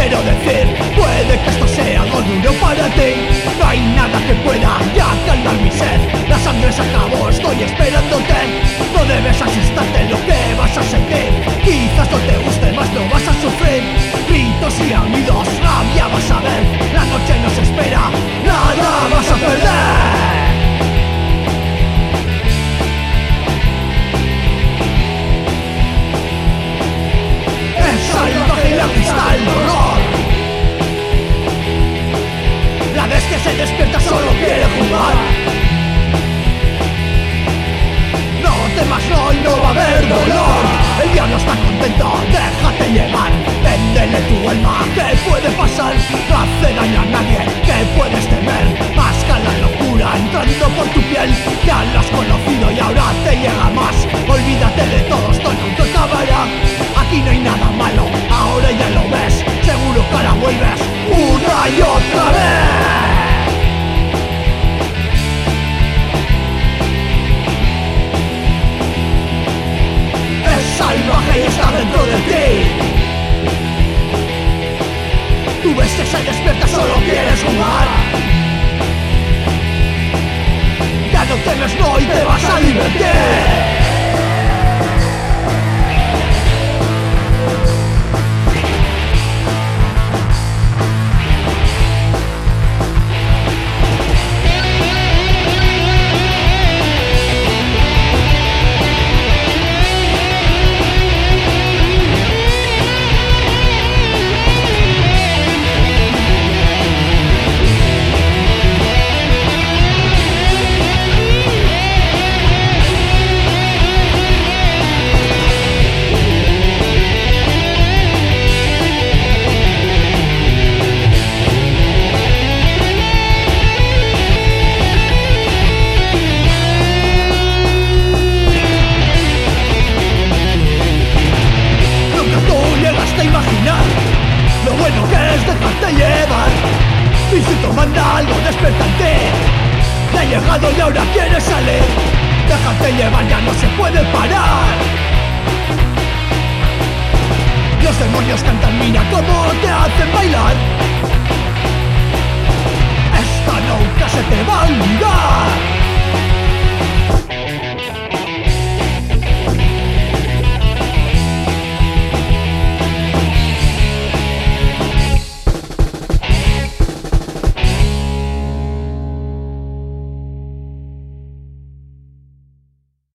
quiero decir, puede que esto sea algo duro para ti. No hay nada que pueda ya calmar mi sed. La sangre se acabó, estoy esperándote. No debes asustarte en lo que vas a sentir. Quizás no te guste, más no vas a sufrir. Gritos y aullidos, rabia vas a ver. La noche nos espera, nada vas a perder. Salvaje y la pista el dolor. La bestia se despierta, solo quiere jugar. No temas, no, y no va a haber dolor. El diablo está contento, déjate llevar. Véndele tu alma, ¿qué puede pasar? No hace daño a nadie, ¿qué puedes temer? Masca la locura entrando por tu piel. Ya lo has conocido y ahora te llega más. Olvídate de todo, esto nunca acabará. Aquí no hay nada malo, ahora ya lo ves. Seguro que ahora vuelves una y otra vez. Es salvaje y está dentro de ti. Tu bestia se despierta, solo quieres jugar. Ya no temes, no, y te vas a divertir. Lo bueno que es dejarte llevar. Tu instinto manda algo despertante. Ya ha llegado y ahora quieres salir. Déjate llevar, ya no se puede parar. Los demonios cantan, mira cómo te hacen bailar. Esta nunca se te va a olvidar.